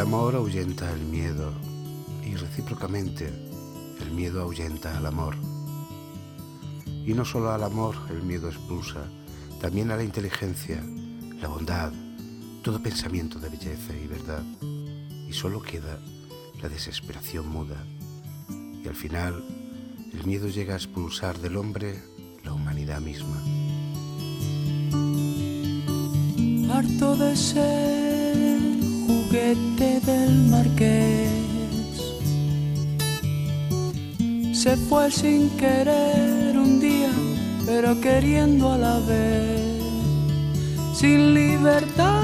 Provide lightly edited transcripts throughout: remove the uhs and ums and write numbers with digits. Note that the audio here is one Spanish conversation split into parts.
amor ahuyenta el miedo y recíprocamente el miedo ahuyenta al amor. Y no solo al amor el miedo expulsa, también a la inteligencia, la bondad, todo pensamiento de belleza y verdad. Y solo queda la desesperación muda. Y al final, el miedo llega a expulsar del hombre la humanidad misma. Harto de ser juguete del marqués, se fue sin querer un día, pero queriendo a la vez, sin libertad.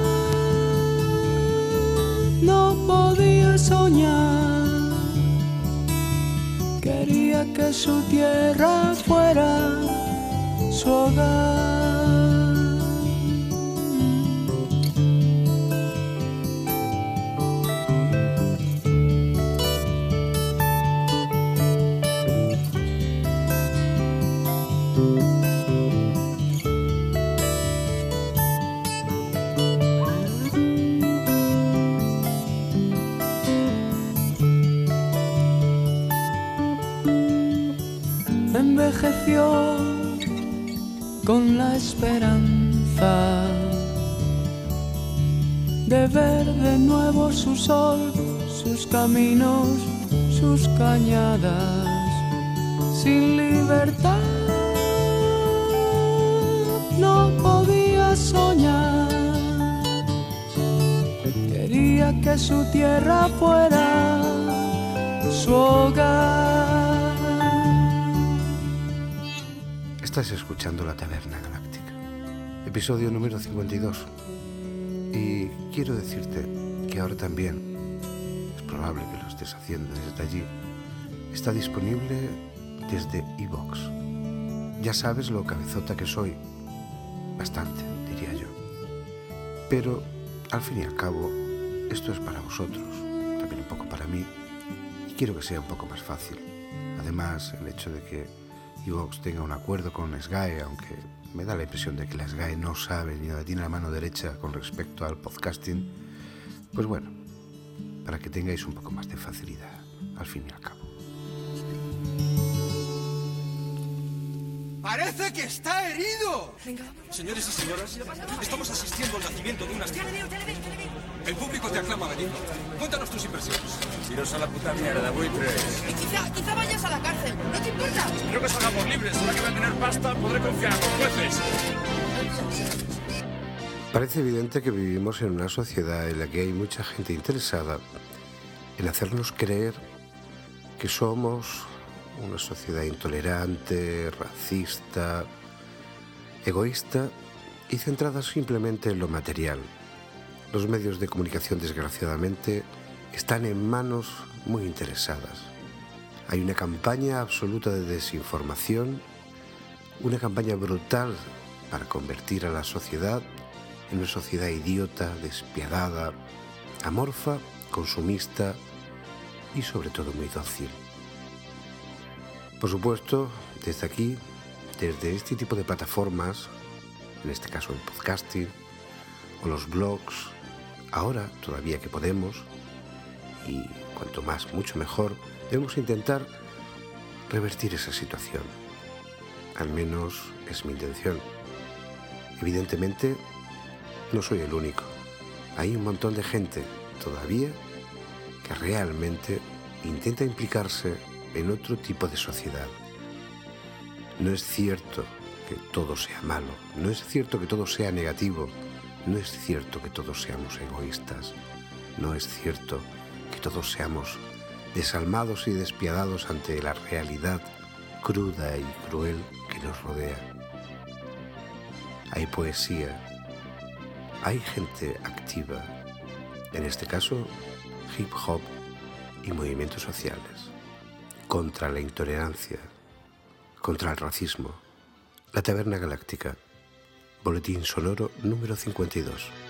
No podía soñar, quería que su tierra fuera su hogar. Envejeció con la esperanza de ver de nuevo su sol, sus caminos, sus cañadas. Sin libertad no podía soñar, quería que su tierra fuera su hogar. Estás escuchando La Taberna Galáctica, episodio número 52. Y quiero decirte que ahora también, es probable que lo estés haciendo desde allí, está disponible desde iVoox. Ya sabes lo cabezota que soy, bastante, diría yo. Pero, al fin y al cabo, esto es para vosotros, también un poco para mí, y quiero que sea un poco más fácil. Además, el hecho de que iVoox tenga un acuerdo con SGAE, aunque me da la impresión de que la SGAE no sabe ni tiene la mano derecha con respecto al podcasting, pues bueno, para que tengáis un poco más de facilidad, al fin y al cabo. ¡Parece que está herido! Venga, vámonos. Señores y señoras, estamos asistiendo al nacimiento de una estrella. Te le veo. El público te aclama, Benito. Cuéntanos tus impresiones. Iros a la puta mierda, buitres. Quizá vayas a la cárcel, ¿no te importa? Creo que salgamos libres. Ahora que voy a tener pasta, podré confiar en los jueces. Parece evidente que vivimos en una sociedad en la que hay mucha gente interesada en hacernos creer que somos una sociedad intolerante, racista, egoísta y centrada simplemente en lo material. Los medios de comunicación, desgraciadamente, están en manos muy interesadas. Hay una campaña absoluta de desinformación, una campaña brutal para convertir a la sociedad en una sociedad idiota, despiadada, amorfa, consumista y sobre todo muy dócil. Por supuesto, desde aquí, desde este tipo de plataformas, en este caso el podcasting o los blogs, ahora todavía que podemos, y cuanto más, mucho mejor, debemos intentar revertir esa situación. Al menos es mi intención. Evidentemente, no soy el único. Hay un montón de gente todavía que realmente intenta implicarse en otro tipo de sociedad. No es cierto que todo sea malo, no es cierto que todo sea negativo, no es cierto que todos seamos egoístas, no es cierto que todos seamos desalmados y despiadados ante la realidad cruda y cruel que nos rodea. Hay poesía, hay gente activa, en este caso hip hop y movimientos sociales, contra la intolerancia, contra el racismo. La Taberna Galáctica, boletín sonoro número 52.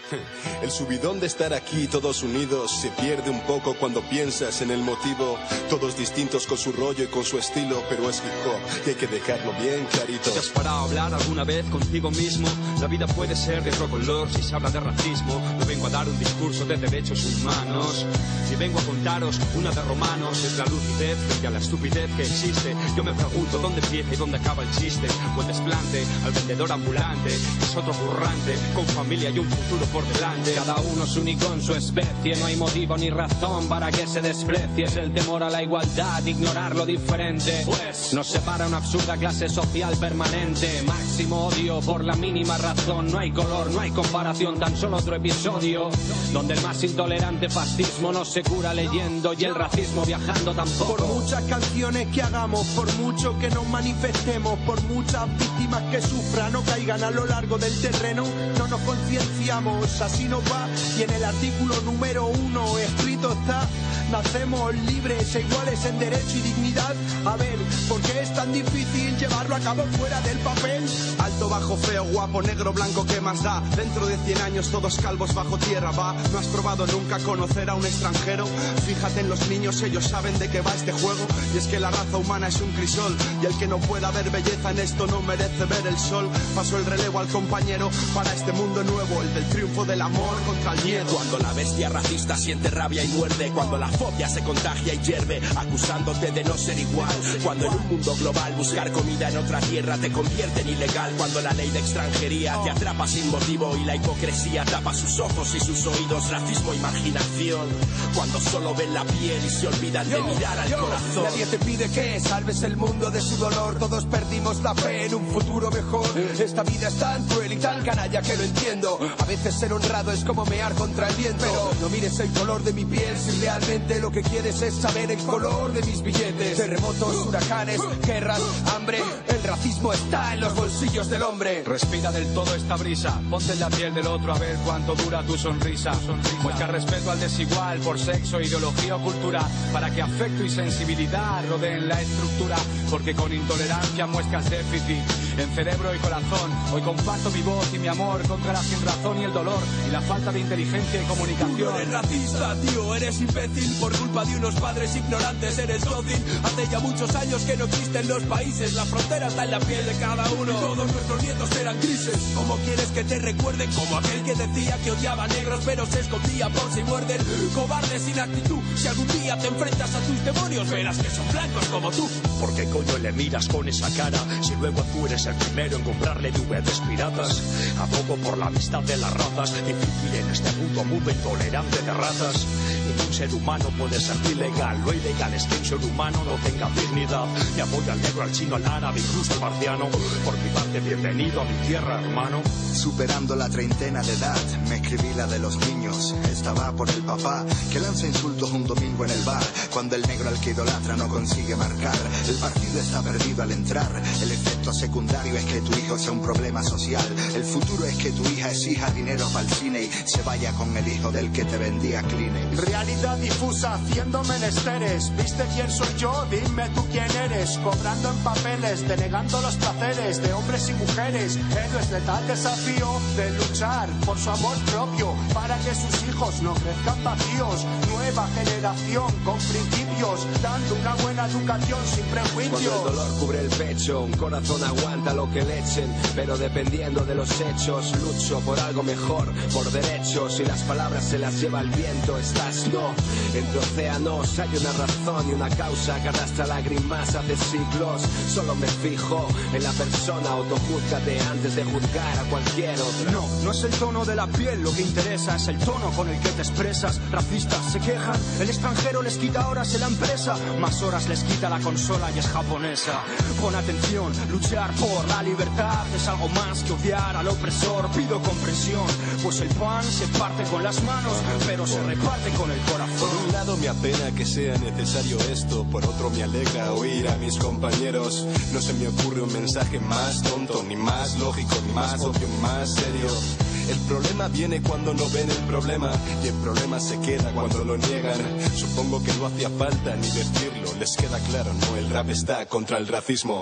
El subidón de estar aquí todos unidos se pierde un poco cuando piensas en el motivo. Todos distintos con su rollo y con su estilo, pero es hip hop y hay que dejarlo bien clarito. ¿Te has parado a hablar alguna vez contigo mismo? La vida puede ser de otro color si se habla de racismo. No vengo a dar un discurso de derechos humanos, ni vengo a contaros una de Romanos. Es la lucidez frente a la estupidez que existe. Yo me pregunto dónde empieza y dónde acaba el chiste. O el desplante al vendedor ambulante, que es otro currante, con familia y un futuro por delante. Cada uno es único en su especie, no hay motivo ni razón para que se desprecie. Es el temor a la igualdad, ignorar lo diferente, pues nos separa una absurda clase social permanente. Máximo odio por la mínima razón, no hay color, no hay comparación, tan solo otro episodio donde el más intolerante fascismo no se cura leyendo y el racismo viajando tampoco. Por muchas canciones que hagamos, por mucho que nos manifestemos, por muchas víctimas que sufran o caigan a lo largo del terreno, no nos concienciamos, así nos va. Y en el artículo número 1 escrito está: nacemos libres e iguales en derecho y dignidad. A ver, ¿por qué es tan difícil llevarlo a cabo fuera del papel? Alto, bajo, feo, guapo, negro, blanco, ¿qué más da? Dentro de 100 años todos calvos bajo tierra, va. ¿No has probado nunca conocer a un extranjero? Fíjate en los niños, ellos saben de qué va este juego. Y es que la raza humana es un crisol, y el que no pueda ver belleza en esto no merece ver el sol. Paso el relevo al compañero para este mundo nuevo, el del triunfo del amor contra el miedo. Cuando la bestia racista siente rabia y muerde, cuando la fobia se contagia y hierve, acusándote de no ser igual. Cuando en un mundo global buscar comida en otra tierra te convierte en ilegal. Cuando la ley de extranjería te atrapa sin motivo y la hipocresía tapa sus ojos y sus oídos. Racismo, imaginación. Cuando solo ven la piel y se olvidan de mirar al corazón. Nadie te pide que salves el mundo de su dolor. Todos perdimos la fe en un futuro mejor. Esta vida es tan cruel y tan canalla que lo entiendo. A veces ser honrado es como mear contra el viento. Pero no mires el color de mi piel si realmente lo que quieres es saber el color de mis billetes. Terremotos, huracanes, guerras, hambre. El racismo está en los bolsillos del hombre. Respira del todo esta brisa, ponte en la piel del otro a ver cuánto dura tu sonrisa. Muestra respeto al desigual por sexo, ideología o cultura, para que afecto y sensibilidad rodeen la estructura. Porque con intolerancia muestras déficit en cerebro y corazón. Hoy comparto mi voz y mi amor contra la sinrazón y el dolor y la falta de inteligencia y comunicación. Tú no eres racista, tío, eres imbécil por culpa de unos padres ignorantes, eres dócil. Hace ya muchos años que no existen los países, la frontera está en la piel de cada uno. Todos nuestros nietos eran grises. ¿Cómo quieres que te recuerden? Como aquel que decía que odiaba a negros pero se escondía por si muerden. Cobarde sin actitud, si algún día te enfrentas a tus demonios verás que son blancos como tú. ¿Por qué coño le miras con esa cara si luego tú eres el primero en comprarle DVDs piratas? Abogo por la amistad de las razas, difícil en este puto mundo intolerante de razas. Ningún ser humano puede ser ilegal, lo ilegal es que un ser humano no tenga dignidad. Me apoyo al negro, al chino, al árabe, incluso al marciano. Por mi parte, bienvenido a mi tierra, hermano. Superando la treintena de edad, me escribí la de los niños. Estaba por el papá que lanza insultos un domingo en el bar, cuando el negro al que idolatra no consigue marcar. El partido está perdido al entrar. El efecto secundario es que tu hijo sea un problema social. El futuro es que tu hija exija dinero para el cine y se vaya con el hijo del que te vendía Kleenex. Realidad difusa haciendo menesteres. ¿Viste quién soy yo? Dime tú quién eres. Cobrando en papeles, denegando los placeres de hombres y mujeres. Héroes de tal desafío de luchar por su amor propio, para que sus hijos no crezcan vacíos. Nueva generación con principios, dando una buena educación sin prejuicios. Cuando el dolor cubre el pecho, un corazón aguanta lo que le echen, pero dependiendo de los hechos, lucho por algo mejor, por derechos, y las palabras se las lleva el viento. Estás no, entre océanos hay una razón y una causa que arrastra lágrimas hace siglos. Solo me fijo en la persona, autojúzgate antes de juzgar a cualquier otra. No, no es el tono de la piel lo que interesa, es el tono con el que te expresas. Racistas se quejan, el extranjero les quita horas en la empresa, más horas les quita la consola y es japonesa. Pon atención, luchar por la libertad es algo más que odiar al opresor. Pido comprensión, pues el pan se parte con las manos, pero se reparte con el corazón. Por un lado me apena que sea necesario esto, por otro me alegra oír a mis compañeros. No se me ocurre un mensaje más tonto, ni más lógico, ni más obvio, ni más serio. El problema viene cuando no ven el problema, y el problema se queda cuando lo niegan. Supongo que no hacía falta ni decirlo, les queda claro, no, el rap está contra el racismo.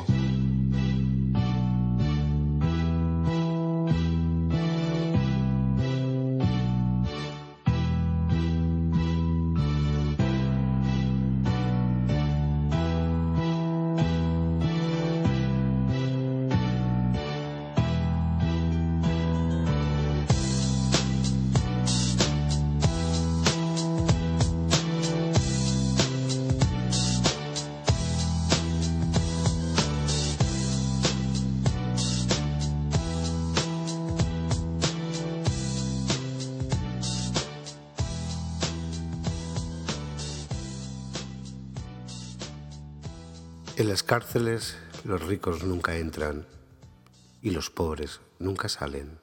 En las cárceles los ricos nunca entran y los pobres nunca salen.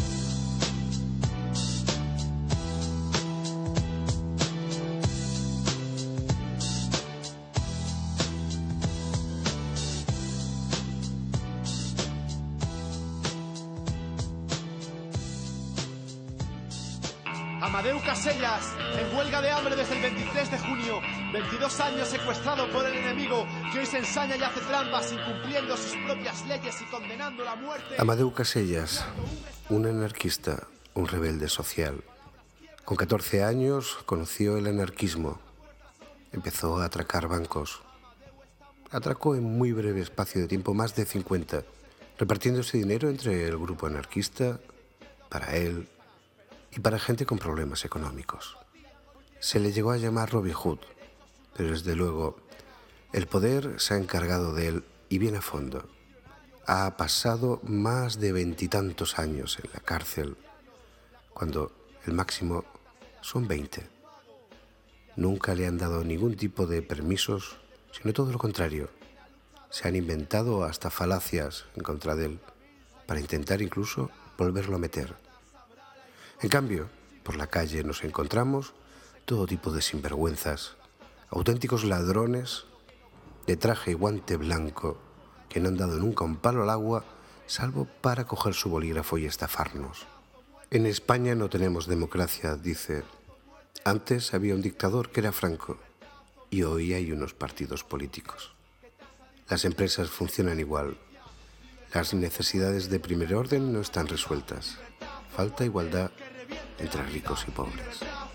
Amadeu Casellas, en huelga de hambre desde el 23 de junio, 22 años secuestrado por el enemigo, que hoy se ensaña y hace trampas, incumpliendo sus propias leyes y condenando la muerte. Amadeu Casellas, un anarquista, un rebelde social. Con 14 años conoció el anarquismo. Empezó a atracar bancos. Atracó en muy breve espacio de tiempo más de 50, repartiéndose dinero entre el grupo anarquista, para él y para gente con problemas económicos. Se le llegó a llamar Robin Hood, pero desde luego el poder se ha encargado de él y bien a fondo. Ha pasado más de 20 y tantos años en la cárcel, cuando el máximo son 20. Nunca le han dado ningún tipo de permisos, sino todo lo contrario. Se han inventado hasta falacias en contra de él, para intentar incluso volverlo a meter. En cambio, por la calle nos encontramos todo tipo de sinvergüenzas, auténticos ladrones de traje y guante blanco que no han dado nunca un palo al agua, salvo para coger su bolígrafo y estafarnos. En España no tenemos democracia, dice. Antes había un dictador que era Franco y hoy hay unos partidos políticos. Las empresas funcionan igual. Las necesidades de primer orden no están resueltas. Falta igualdad entre ricos y pobres.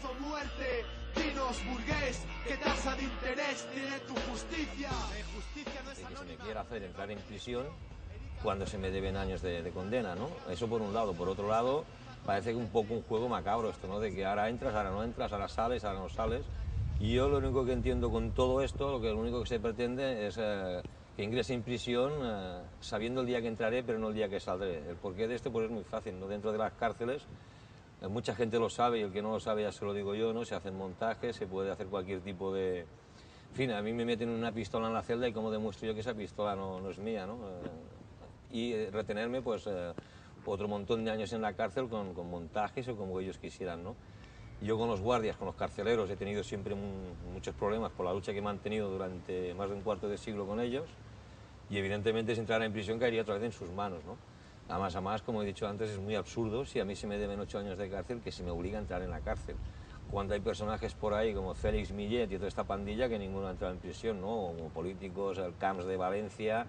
Que se me quiera hacer entrar en prisión cuando se me deben años de condena, ¿no? Eso por un lado. Por otro lado, parece que un poco un juego macabro esto, ¿no? De que ahora entras, ahora no entras, ahora sales, ahora no sales. Y yo lo único que entiendo con todo esto, lo único que se pretende es que ingrese en prisión sabiendo el día que entraré, pero no el día que saldré. El porqué de esto pues es muy fácil, ¿no? Dentro de las cárceles mucha gente lo sabe y el que no lo sabe ya se lo digo yo, ¿no? Se hacen montajes, se puede hacer cualquier tipo de... En fin, a mí me meten una pistola en la celda y cómo demuestro yo que esa pistola no es mía, ¿no? Y retenerme pues otro montón de años en la cárcel con montajes o como ellos quisieran, ¿no? Yo con los guardias, con los carceleros, he tenido siempre muchos problemas por la lucha que he mantenido durante más de un cuarto de siglo con ellos y evidentemente si entrara en prisión caería otra vez en sus manos, ¿no? Además, como he dicho antes, es muy absurdo si a mí se me deben 8 años de cárcel que se me obliga a entrar en la cárcel. Cuando hay personajes por ahí como Félix Millet y toda esta pandilla que ninguno ha entrado en prisión, ¿no? Como políticos, el Camps de Valencia,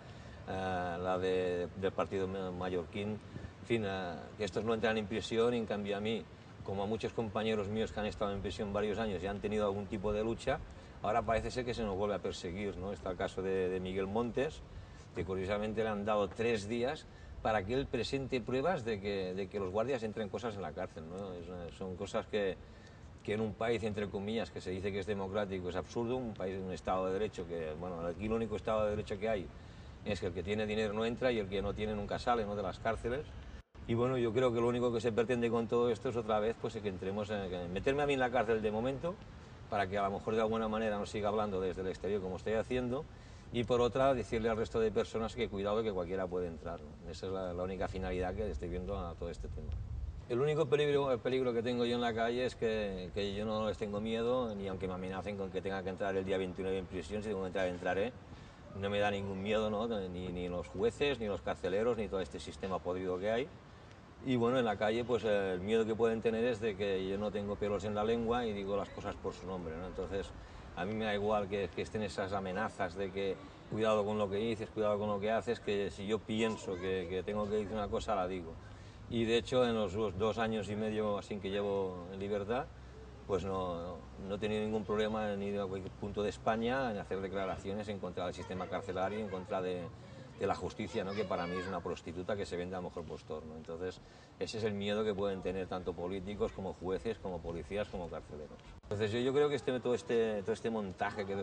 la del partido mallorquín, en fin, que estos no entran en prisión y en cambio a mí, como a muchos compañeros míos que han estado en prisión varios años y han tenido algún tipo de lucha, ahora parece ser que se nos vuelve a perseguir, ¿no? Está el caso de Miguel Montes, que curiosamente le han dado 3 días para que él presente pruebas de que los guardias entren cosas en la cárcel, ¿no? Son cosas que en un país, entre comillas, que se dice que es democrático, es absurdo, un país, un Estado de Derecho, que, bueno, aquí el único Estado de Derecho que hay es que el que tiene dinero no entra y el que no tiene nunca sale, ¿no? De las cárceles. Y bueno, yo creo que lo único que se pretende con todo esto es otra vez pues, que entremos meterme a mí en la cárcel de momento, para que a lo mejor de alguna manera no siga hablando desde el exterior como estoy haciendo, y por otra decirle al resto de personas que cuidado que cualquiera puede entrar, ¿no? Esa es la única finalidad que estoy viendo a todo este tema. El único peligro que tengo yo en la calle es que yo no les tengo miedo, ni aunque me amenacen con que tenga que entrar el día 29 en prisión, si tengo que entrar, entraré. No me da ningún miedo, ¿no? Ni los jueces, ni los carceleros, ni todo este sistema podrido que hay. Y bueno, en la calle pues el miedo que pueden tener es de que yo no tengo pelos en la lengua y digo las cosas por su nombre, ¿no? Entonces a mí me da igual que estén esas amenazas de que cuidado con lo que dices, cuidado con lo que haces, que si yo pienso que tengo que decir una cosa la digo. Y de hecho en los 2 años y medio así que llevo en libertad, pues no he tenido ningún problema ni de cualquier punto de España en hacer declaraciones en contra del sistema carcelario, en contra de la justicia, ¿no? Que para mí es una prostituta que se vende a mejor postor, ¿no? Entonces ese es el miedo que pueden tener tanto políticos como jueces, como policías, como carceleros. Entonces yo creo que todo este montaje que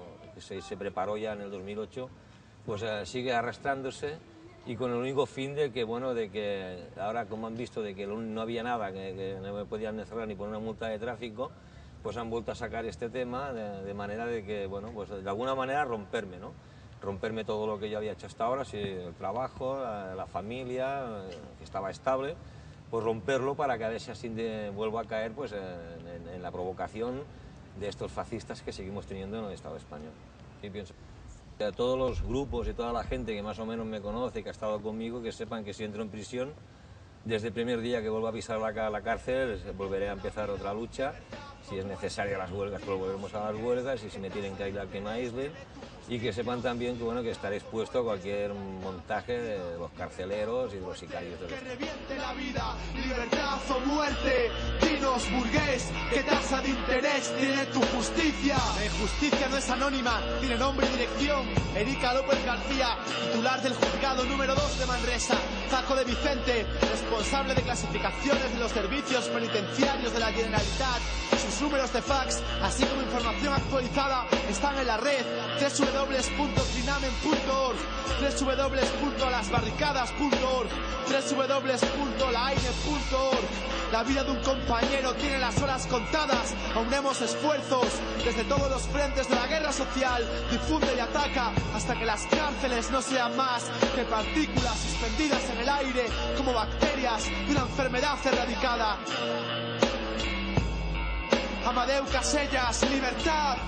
se preparó ya en el 2008, pues sigue arrastrándose y con el único fin de que, bueno, de que ahora como han visto de que no había nada, que no me podían encerrar ni poner una multa de tráfico, pues han vuelto a sacar este tema de manera de que, bueno, pues de alguna manera romperme, ¿no? romperme todo lo que yo había hecho hasta ahora, sí, el trabajo, la familia, que estaba estable, pues romperlo para que a ver si así vuelvo a caer pues, en la provocación de estos fascistas que seguimos teniendo en el Estado español. Y pienso, a todos los grupos y toda la gente que más o menos me conoce, que ha estado conmigo, que sepan que si entro en prisión, desde el primer día que vuelva a pisar la cárcel, volveré a empezar otra lucha. Si es necesaria las huelgas, pues volveremos a las huelgas, y si me tienen que aislar, que me aíslen. Y que sepan también que, bueno, que estaré expuesto a cualquier montaje de los carceleros y de los sicarios del Estado. Que reviente la vida, libertad o muerte. Dinos, burgués, ¿qué tasa de interés tiene tu justicia? La injusticia no es anónima, tiene nombre y dirección. Erika López García, titular del juzgado número 2 de Manresa. Zaco de Vicente, responsable de clasificaciones de los servicios penitenciarios de la Generalitat. Sus números de fax, así como información actualizada, están en la red www.trinamen.org, www.lasbarricadas.org, www.laaine.org. La vida de un compañero tiene las horas contadas. Aunemos esfuerzos desde todos los frentes de la guerra social. Difunde y ataca hasta que las cárceles no sean más que partículas suspendidas en el aire como bacterias de una enfermedad erradicada. Amadeu Casellas, libertad.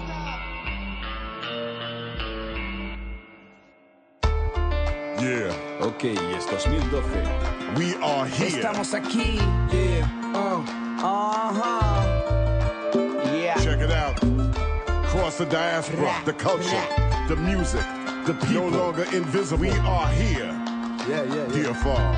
Yeah. Ok, es 2012. We are here. Estamos aquí. Yeah. Yeah. Check it out. Across the diaspora, the culture, the music, the people. No longer invisible. We are here. Dear Fall.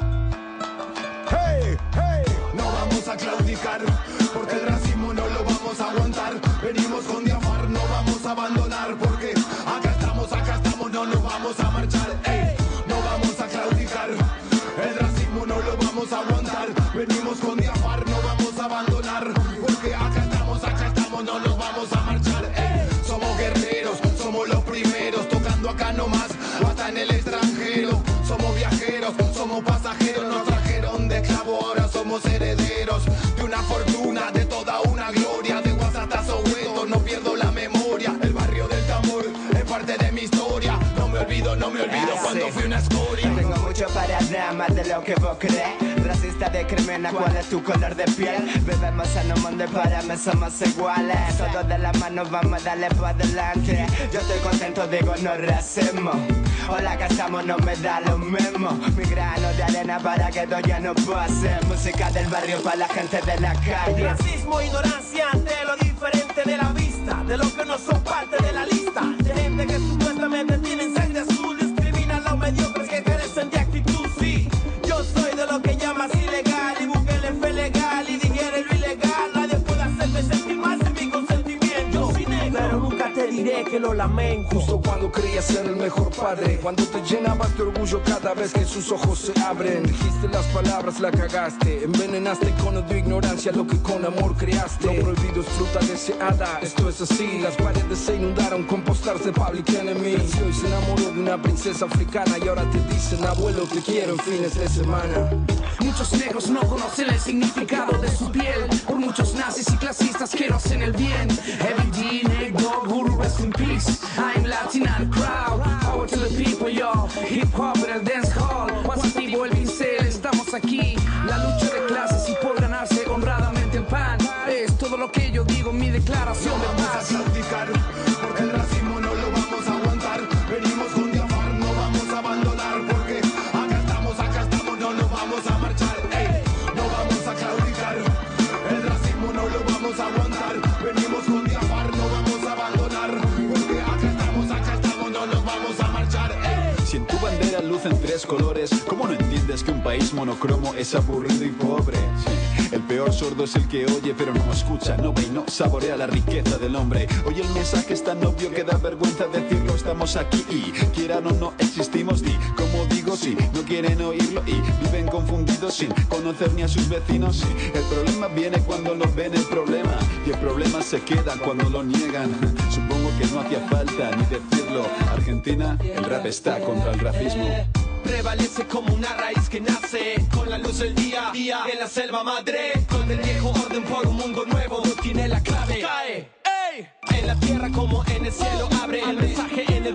Hey, hey. No vamos a claudicar, porque el racismo no lo vamos a aguantar. Venimos con Diafar, no vamos a abandonar, porque acá estamos, no nos vamos a marchar. Hey, no vamos a claudicar, el racismo no lo vamos a aguantar. Venimos con Diafar, no vamos a abandonar, porque acá estamos, no nos vamos a marchar. Hey, somos guerreros, somos los primeros, tocando acá nomás, o hasta en el extranjero. Somos viajeros, somos pasajeros, nos trajeron de esclavo, ahora somos herederos de una fortuna, de toda una gloria. De WhatsApp hasta Soweto, no pierdo la memoria. El barrio del Tambor es parte de mi historia. No me olvido cuando fui una escoria. Tengo mucho para dar, más de lo que vos crees. Racista de crimen, ¿cuál es tu color de piel? Bebemos en un mundo y para mí somos iguales. Todos de la mano vamos a darle para adelante. Yo estoy contento, digo no racismo. Hola, que estamos, no me da lo mismo. Mi grano de arena para que esto ya no pase. Música del barrio para la gente de la calle. Racismo, ignorancia ante lo diferente de la vista, de los que no son parte de la lista, de gente que supuestamente tienen sangre azul. Discrimina a los mediocres que carecen de actitud. Sí, yo soy de lo que llamas ilegal, y Bukele fue legal y digiere lo ilegal. Nadie puede hacerme sentir más en mi consentimiento. Pero nunca te diré que lo lamento. Justo cuando creías ser el mejor padre, cuando te llenabas de orgullo cada vez que sus ojos se abren. Dijiste las palabras, la cagaste. Envenenaste con odio e ignorancia lo que con amor creaste. Lo prohibido es fruta deseada, esto es así. Las paredes se inundaron con posters de Public Enemy. Creció y se enamoró de una princesa africana, y ahora te dicen abuelo te quiero en fines de semana. Muchos negros no conocen el significado de su piel. Por muchos nazis y clasistas que no hacen el bien. Heavy D, negro, guru, rest in peace. I'm Latin and proud. Power to the people, yo. Hip hop en el dance hall. Positivo el pincel, estamos aquí. La lucha de clases y por ganarse honradamente el pan. Es todo lo que yo digo en mi declaración de paz. No vamos a claudicar, porque el racismo no lo vamos a aguantar. Venimos con Diafar, no vamos a abandonar, porque acá estamos, no nos vamos a marchar. Ey, no vamos a claudicar, el racismo no lo vamos a aguantar. Venimos con Diafar, no vamos a abandonar, porque acá estamos, no nos vamos a marchar. Ey. Si en tu bandera lucen tres colores, ¿cómo no entiendes que un país monocromo es aburrido y pobre? Sí. El peor sordo es el que oye pero no escucha, no ve y no saborea la riqueza del hombre. Hoy el mensaje es tan obvio que da vergüenza decirlo. Estamos aquí y quieran o no existimos. Di como digo, sí, no quieren oírlo y viven confundidos sin conocer ni a sus vecinos. Sí. El problema viene cuando no ven el problema, y el problema se queda cuando lo niegan. Supongo que no hacía falta ni decirlo. Argentina, el rap está contra el racismo. Prevalece como una raíz que nace con la luz del día en la selva madre. Con el viejo orden por un mundo nuevo, no tiene la clave. Cae, ey, en la tierra como en el cielo abre. El mensaje en el pecho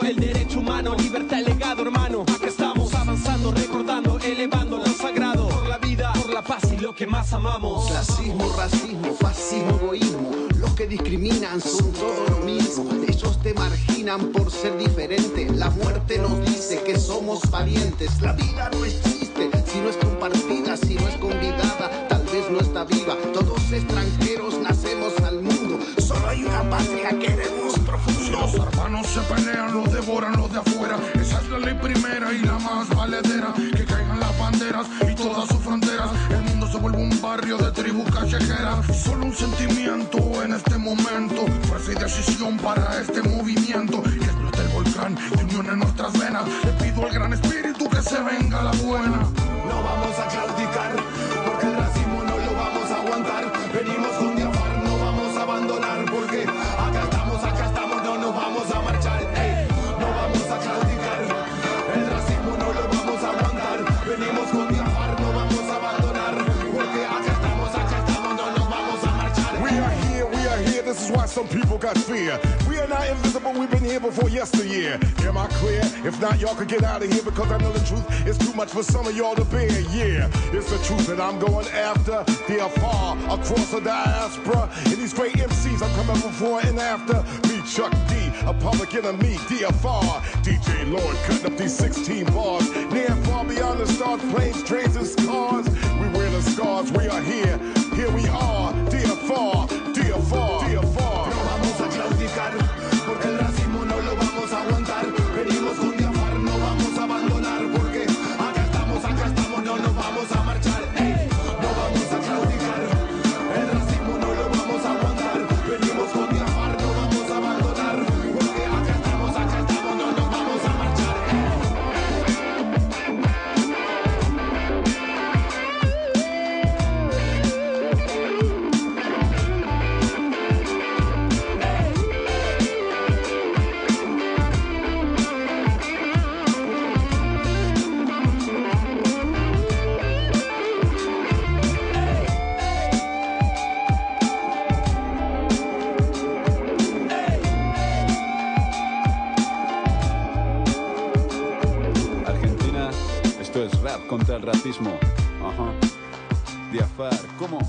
el derecho humano, libertad y legado, hermano. Acá estamos avanzando, recordando, elevando lo sagrado. Por la vida, por la paz y lo que más amamos. Clasismo, racismo, fascismo, egoísmo. Los que discriminan son todo lo mismo. Ellos te marginan por ser diferente. La muerte nos dice que somos parientes. La vida no es chiste, si no es compartida, si no es convidada, tal vez no está viva. Todos extranjeros nacemos al mundo. Solo hay una patria que debemos profundo. Si los hermanos se pelean, los devoran los de afuera. Esa es la ley primera y la más valedera. Que caigan las banderas y todas sus fronteras. El mundo se vuelve un barrio de tribus callejeras. Solo un sentimiento en este momento. Fuerza y decisión para este movimiento. Y explota el volcán de unión en nuestras venas. Le pido al gran espíritu que se venga la buena. No vamos a claudicar, porque el racismo no lo vamos a aguantar. Venimos con Diafar, no vamos a abandonar, porque acá estamos, no nos vamos a marchar. Ey, no vamos a claudicar, el racismo no lo vamos a aguantar. Venimos con Diafar, no vamos a abandonar, porque acá estamos, no nos vamos a marchar. We are here, this is why some people got fear. We are not invisible, we've been here before yesteryear. Am I clear? If not, y'all could get out of here, because I know the truth is too much for some of y'all to bear. Yeah, it's the truth that I'm going after. Therefore, across the diaspora, and these great MCs I'm coming before and after. Me, Chuck D, a public enemy, DFR. DJ Lord cutting up these 16 bars. Near and far beyond the stars, planes, trains, and scars. We wear the scars, we are here we are. DFR, DFR, DFR. No vamos a claudicar, porque el racismo no lo vamos a aguantar. Venimos con Diafar, no vamos a abandonar, porque acá estamos, no nos vamos a marchar. Ey, no vamos a claudicar, el racismo no lo vamos a aguantar. Venimos con Diafar, no vamos a abandonar, porque acá estamos, no nos vamos a marchar. Argentina, esto es rap contra el racismo. Ajá. Diafar, ¿cómo?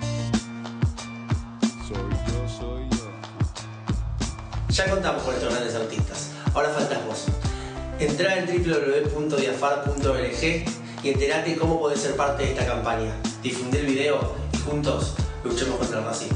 Soy yo. Ya contamos con estos grandes artistas. Ahora faltas vos. Entrá en www.diafar.org y enterate cómo podés ser parte de esta campaña. Difundí el video y juntos luchemos contra el racismo.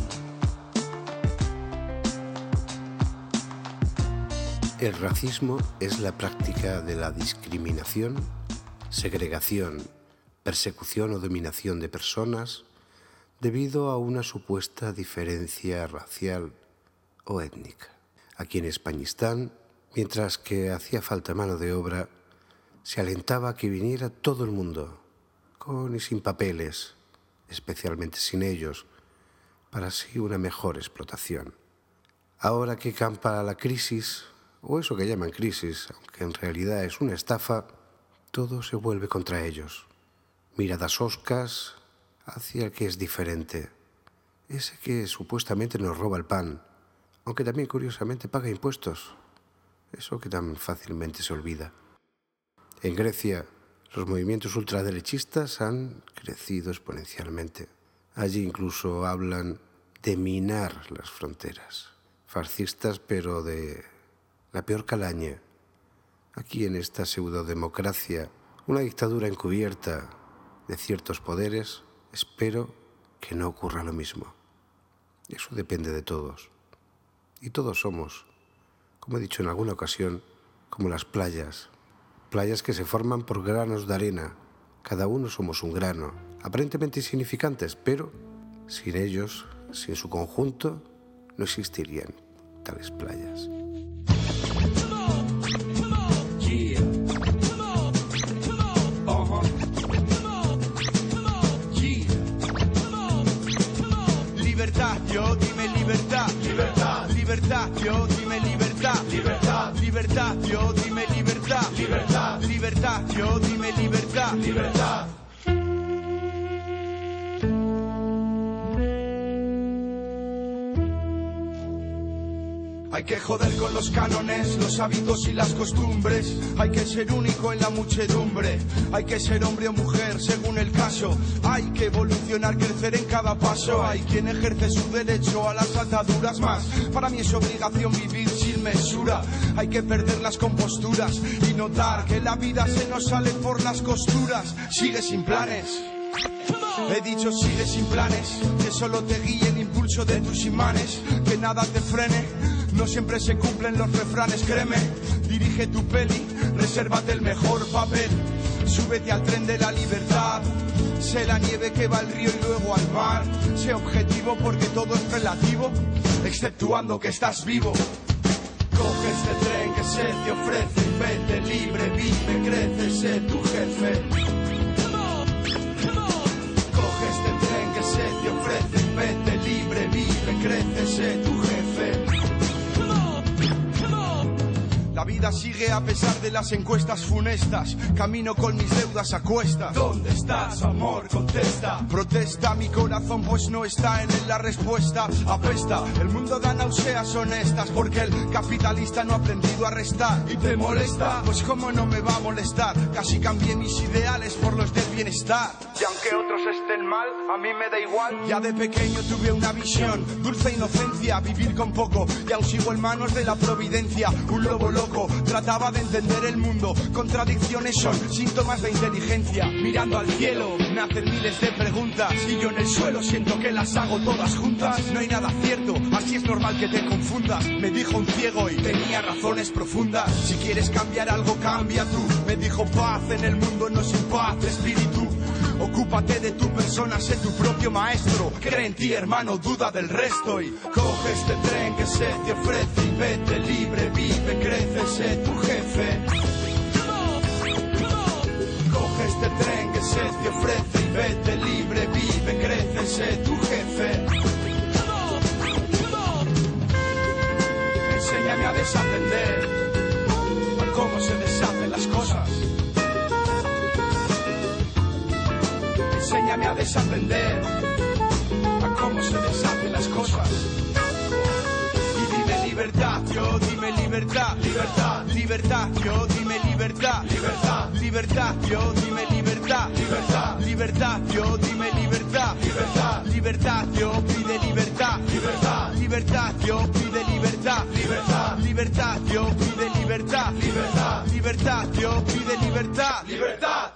El racismo es la práctica de la discriminación, segregación, persecución o dominación de personas debido a una supuesta diferencia racial o étnica. Aquí en Españistán, mientras que hacía falta mano de obra, se alentaba a que viniera todo el mundo, con y sin papeles, especialmente sin ellos, para así una mejor explotación. Ahora que campa la crisis, o eso que llaman crisis, aunque en realidad es una estafa, todo se vuelve contra ellos. Miradas hoscas hacia el que es diferente, ese que supuestamente nos roba el pan, aunque también curiosamente paga impuestos, eso que tan fácilmente se olvida. En Grecia, los movimientos ultraderechistas han crecido exponencialmente. Allí incluso hablan de minar las fronteras. Fascistas, pero de la peor calaña. Aquí en esta pseudodemocracia, una dictadura encubierta de ciertos poderes, espero que no ocurra lo mismo. Eso depende de todos. Y todos somos, como he dicho en alguna ocasión, como las playas. Playas que se forman por granos de arena. Cada uno somos un grano, aparentemente insignificantes, pero sin ellos, sin su conjunto, no existirían tales playas. Libertad, yo dime libertad, libertad, libertad, yo dime libertad, libertad, libertad, yo dime libertad, libertad, libertad, yo dime libertad, libertad. Hay que joder con los cánones, los hábitos y las costumbres. Hay que ser único en la muchedumbre. Hay que ser hombre o mujer según el caso. Hay que evolucionar, crecer en cada paso. Hay quien ejerce su derecho a las ataduras más. Para mí es obligación vivir sin mesura. Hay que perder las composturas y notar que la vida se nos sale por las costuras. Sigue sin planes. He dicho sigue sin planes, que solo te guíe el impulso de tus imanes, que nada te frene, no siempre se cumplen los refranes, créeme. Dirige tu peli, resérvate el mejor papel, súbete al tren de la libertad. Sé la nieve que va al río y luego al mar. Sé objetivo porque todo es relativo, exceptuando que estás vivo. Coge este tren que se te ofrece, vete libre, vive, crece, sé tu jefe. Se te ofrece, vete libre, vive, crece, sé tu jefe. La vida sigue a pesar de las encuestas funestas. Camino con mis deudas a cuestas. ¿Dónde estás, amor? Contesta. Protesta mi corazón pues no está en él la respuesta. Apesta, el mundo da náuseas honestas, porque el capitalista no ha aprendido a restar. ¿Y te molesta? Pues cómo no me va a molestar. Casi cambié mis ideales por los del bienestar. Y aunque otros estén mal, a mí me da igual. Ya de pequeño tuve una visión, dulce inocencia, vivir con poco. Y aún sigo en manos de la providencia. Un lobo loco trataba de entender el mundo. Contradicciones son síntomas de inteligencia. Mirando al cielo, nacen miles de preguntas. Y yo en el suelo siento que las hago todas juntas. No hay nada cierto, así es normal que te confundas. Me dijo un ciego y tenía razones profundas. Si quieres cambiar algo, cambia tú. Me dijo paz en el mundo, no sin paz, espíritu. Ocúpate de tu persona, sé tu propio maestro. Cree en ti, hermano, duda del resto. Y coge este tren que se te ofrece y vete libre, vive, crece, sé tu jefe. Coge este tren que se te ofrece y vete libre, vive, crece, sé tu jefe. Enséñame a desaprender a cómo se deshacen las cosas. Enséñame a desaprender a cómo se deshacen las cosas. Y dime libertad, yo dime libertad, libertad, libertad, yo dime libertad, libertad, libertad, yo dime libertad, libertad, libertad, yo dime libertad, libertad, libertad, yo pide libertad, libertad, libertad, yo pide libertad, libertad, libertad, yo pide libertad, libertad, libertad, yo pide libertad, libertad.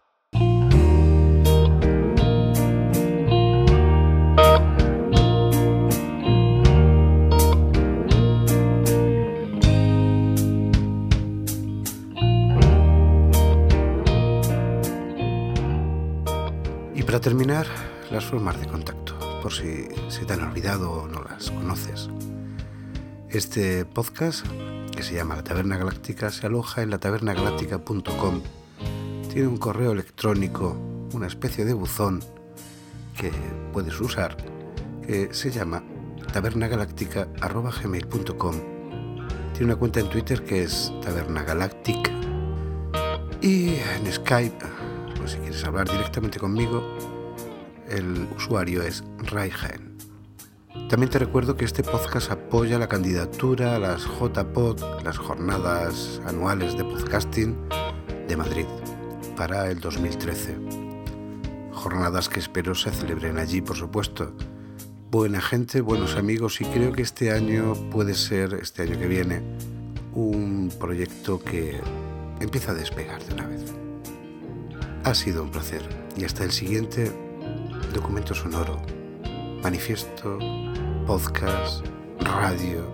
Para terminar, las formas de contacto, por si se te han olvidado o no las conoces. Este podcast, que se llama La Taberna Galáctica, se aloja en latavernagaláctica.com. Tiene un correo electrónico, una especie de buzón que puedes usar, que se llama tabernagaláctica@gmail.com. Tiene una cuenta en Twitter que es tabernagalactic. Y en Skype, si quieres hablar directamente conmigo, el usuario es Raigen. También te recuerdo que este podcast apoya la candidatura a las JPod, las jornadas anuales de podcasting de Madrid, para el 2013. Jornadas que espero se celebren allí, por supuesto. Buena gente, buenos amigos, y creo que este año puede ser, este año que viene, un proyecto que empieza a despegar de una vez. Ha sido un placer, y hasta el siguiente documento sonoro, manifiesto, podcast, radio,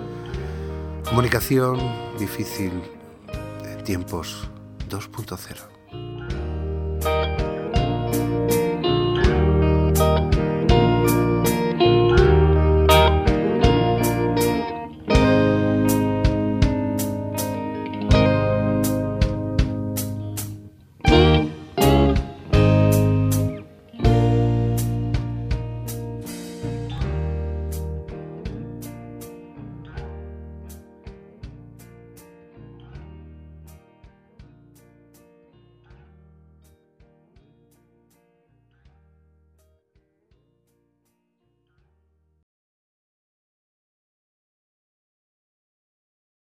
comunicación difícil en tiempos 2.0.